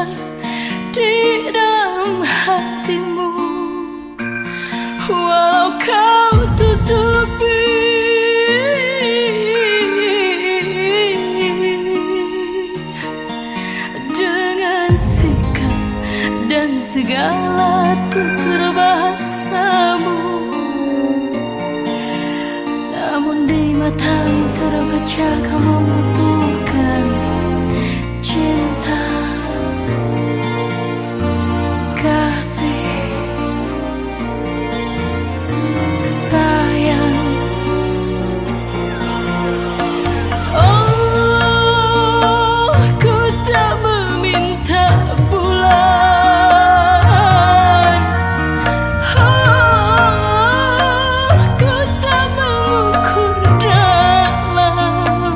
cinta di dalam hatimu, walau kau tutupi dengan sikap dan segala tutur bahasamu. Namun di matamu terbaca kau membutuhkan cinta, kasih, sayang. Oh, ku tak meminta bulan, oh, ku tak mengukur dalam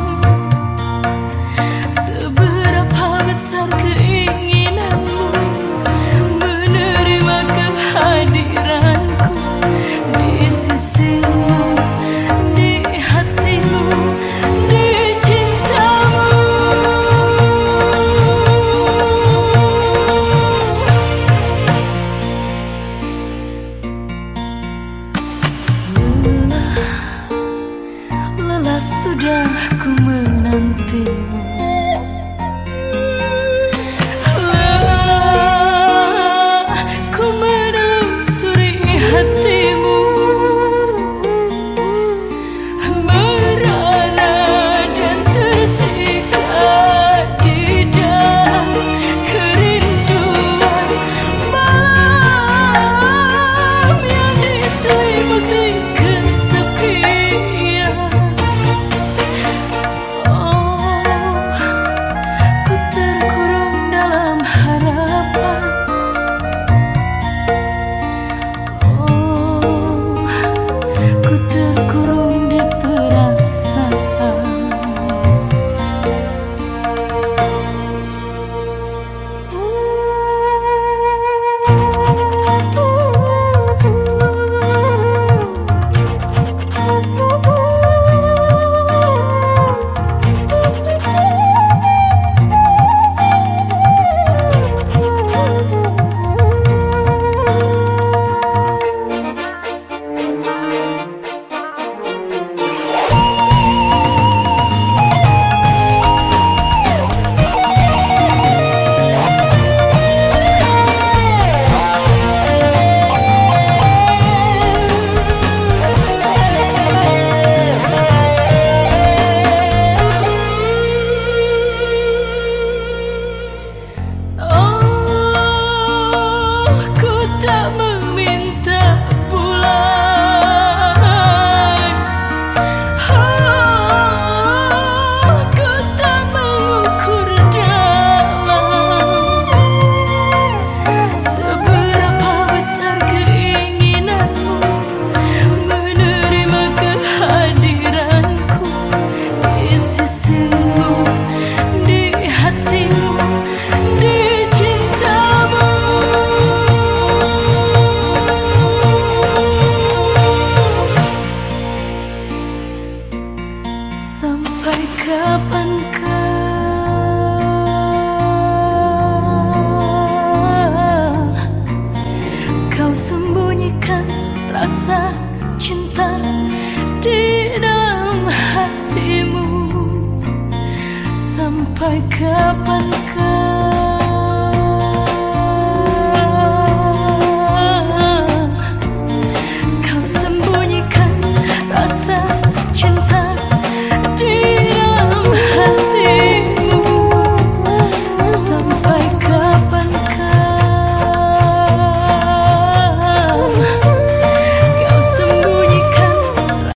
seberapa besar keinginanmu menerima kehadiranku di sisimu, di hatimu, di cintamu. Lelah sudah ku menantimu, lelah ku menelusuri hatimu, merana dan tersiksa di dalam kerinduan malam yang diselimuti kesepian. Oh, ku terkurung dalam harapan. Oh, ku terkurung di perasaan. Sampai kapankah kau sembunyikan rasa cinta di dalam hatimu? Sampai kapankah